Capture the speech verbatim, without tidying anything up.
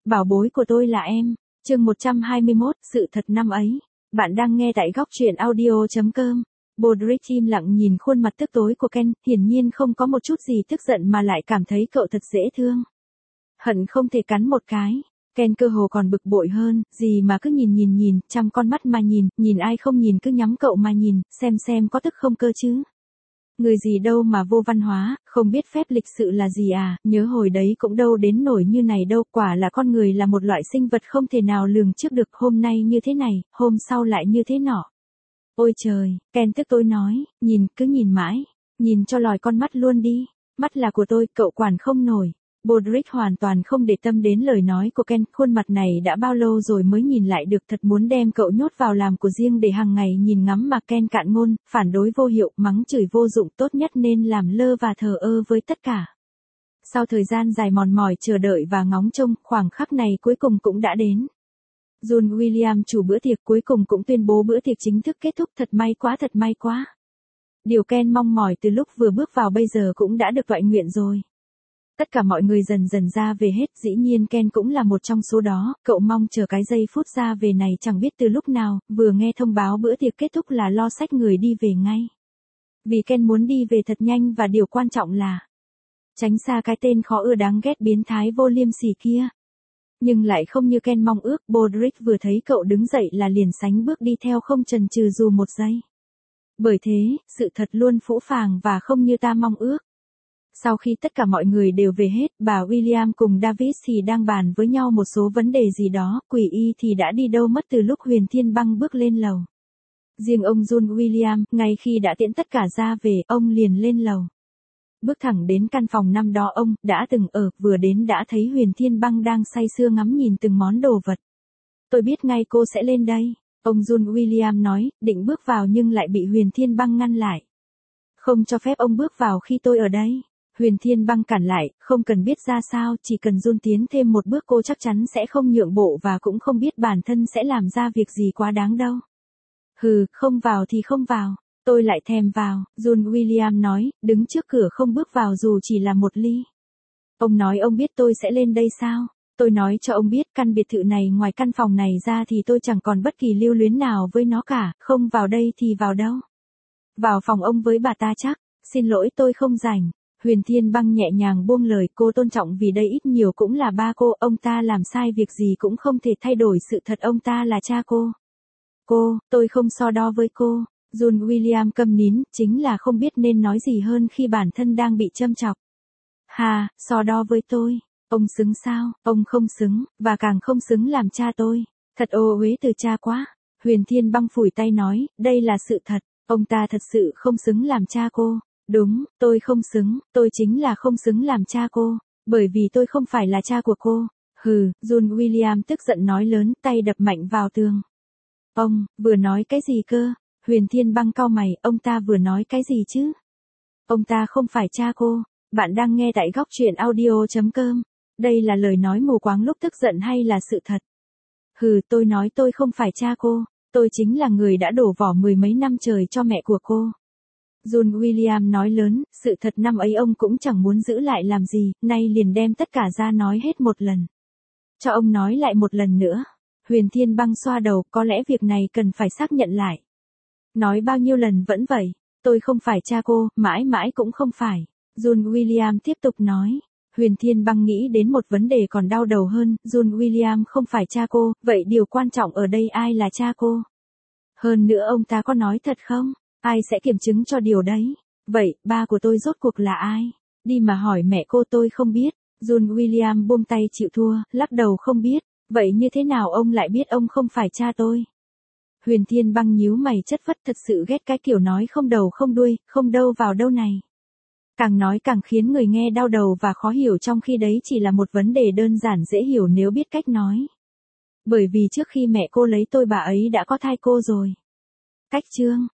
bảo bối của tôi là em. Chương một trăm hai mươi mốt, sự thật năm ấy. Bạn đang nghe tại góc truyện audio chấm com. Bodrick im lặng nhìn khuôn mặt tức tối của Ken, hiển nhiên không có một chút gì tức giận mà lại cảm thấy cậu thật dễ thương. Hận không thể cắn một cái. Ken cơ hồ còn bực bội hơn, gì mà cứ nhìn nhìn nhìn, trăm con mắt mà nhìn, nhìn ai không nhìn cứ nhắm cậu mà nhìn, xem xem có tức không cơ chứ. Người gì đâu mà vô văn hóa, không biết phép lịch sự là gì à, nhớ hồi đấy cũng đâu đến nổi như này đâu, quả là con người là một loại sinh vật không thể nào lường trước được, hôm nay như thế này, hôm sau lại như thế nọ. Ôi trời, Ken tức tối nói, nhìn, cứ nhìn mãi, nhìn cho lòi con mắt luôn đi, mắt là của tôi, cậu quản không nổi. Bodrick hoàn toàn không để tâm đến lời nói của Ken, khuôn mặt này đã bao lâu rồi mới nhìn lại được, thật muốn đem cậu nhốt vào làm của riêng để hàng ngày nhìn ngắm mà Ken cạn ngôn, phản đối vô hiệu, mắng chửi vô dụng, tốt nhất nên làm lơ và thờ ơ với tất cả. Sau thời gian dài mòn mỏi chờ đợi và ngóng trông, khoảng khắc này cuối cùng cũng đã đến. John William chủ bữa tiệc cuối cùng cũng tuyên bố bữa tiệc chính thức kết thúc, thật may quá thật may quá. Điều Ken mong mỏi từ lúc vừa bước vào bây giờ cũng đã được toại nguyện rồi. Tất cả mọi người dần dần ra về hết, dĩ nhiên Ken cũng là một trong số đó, cậu mong chờ cái giây phút ra về này chẳng biết từ lúc nào, vừa nghe thông báo bữa tiệc kết thúc là lo xách người đi về ngay. Vì Ken muốn đi về thật nhanh và điều quan trọng là tránh xa cái tên khó ưa đáng ghét biến thái vô liêm sỉ kia. Nhưng lại không như Ken mong ước, Bodrick vừa thấy cậu đứng dậy là liền sánh bước đi theo không chần chừ dù một giây. Bởi thế, sự thật luôn phũ phàng và không như ta mong ước. Sau khi tất cả mọi người đều về hết, bà William cùng David thì đang bàn với nhau một số vấn đề gì đó, Quỷ Y thì đã đi đâu mất từ lúc Huyền Thiên Băng bước lên lầu. Riêng ông John William, ngay khi đã tiễn tất cả ra về, ông liền lên lầu. Bước thẳng đến căn phòng năm đó ông đã từng ở, vừa đến đã thấy Huyền Thiên Băng đang say sưa ngắm nhìn từng món đồ vật. Tôi biết ngay cô sẽ lên đây, ông John William nói, định bước vào nhưng lại bị Huyền Thiên Băng ngăn lại. Không cho phép ông bước vào khi tôi ở đây. Huyền Thiên Băng cản lại, không cần biết ra sao, chỉ cần Jun tiến thêm một bước cô chắc chắn sẽ không nhượng bộ và cũng không biết bản thân sẽ làm ra việc gì quá đáng đâu. Hừ, không vào thì không vào, tôi lại thèm vào, John William nói, đứng trước cửa không bước vào dù chỉ là một ly. Ông nói ông biết tôi sẽ lên đây sao? Tôi nói cho ông biết căn biệt thự này ngoài căn phòng này ra thì tôi chẳng còn bất kỳ lưu luyến nào với nó cả, không vào đây thì vào đâu? Vào phòng ông với bà ta chắc, xin lỗi tôi không rảnh. Huyền Thiên Băng nhẹ nhàng buông lời, cô tôn trọng vì đây ít nhiều cũng là ba cô, ông ta làm sai việc gì cũng không thể thay đổi sự thật ông ta là cha cô. Cô, tôi không so đo với cô. John William câm nín, chính là không biết nên nói gì hơn khi bản thân đang bị châm chọc. Hà, so đo với tôi. Ông xứng sao? Ông không xứng, và càng không xứng làm cha tôi. Thật ô uế từ cha quá. Huyền Thiên Băng phủi tay nói, đây là sự thật, ông ta thật sự không xứng làm cha cô. Đúng, tôi không xứng, tôi chính là không xứng làm cha cô, bởi vì tôi không phải là cha của cô. Hừ, John William tức giận nói lớn, tay đập mạnh vào tường. Ông, vừa nói cái gì cơ? Huyền Thiên Băng cau mày, ông ta vừa nói cái gì chứ? Ông ta không phải cha cô, bạn đang nghe tại góc truyện audio chấm com. Đây là lời nói mù quáng lúc tức giận hay là sự thật? Hừ, tôi nói tôi không phải cha cô, tôi chính là người đã đổ vỏ mười mấy năm trời cho mẹ của cô. John William nói lớn, sự thật năm ấy ông cũng chẳng muốn giữ lại làm gì, nay liền đem tất cả ra nói hết một lần. Cho ông nói lại một lần nữa. Huyền Thiên Băng xoa đầu, có lẽ việc này cần phải xác nhận lại. Nói bao nhiêu lần vẫn vậy, tôi không phải cha cô, mãi mãi cũng không phải. John William tiếp tục nói. Huyền Thiên Băng nghĩ đến một vấn đề còn đau đầu hơn, John William không phải cha cô, vậy điều quan trọng ở đây ai là cha cô? Hơn nữa ông ta có nói thật không? Ai sẽ kiểm chứng cho điều đấy? Vậy, ba của tôi rốt cuộc là ai? Đi mà hỏi mẹ cô tôi không biết. John William buông tay chịu thua, lắc đầu không biết. Vậy như thế nào ông lại biết ông không phải cha tôi? Huyền Thiên Băng nhíu mày chất phất, thật sự ghét cái kiểu nói không đầu không đuôi, không đâu vào đâu này. Càng nói càng khiến người nghe đau đầu và khó hiểu trong khi đấy chỉ là một vấn đề đơn giản dễ hiểu nếu biết cách nói. Bởi vì trước khi mẹ cô lấy tôi bà ấy đã có thai cô rồi. Cách chương.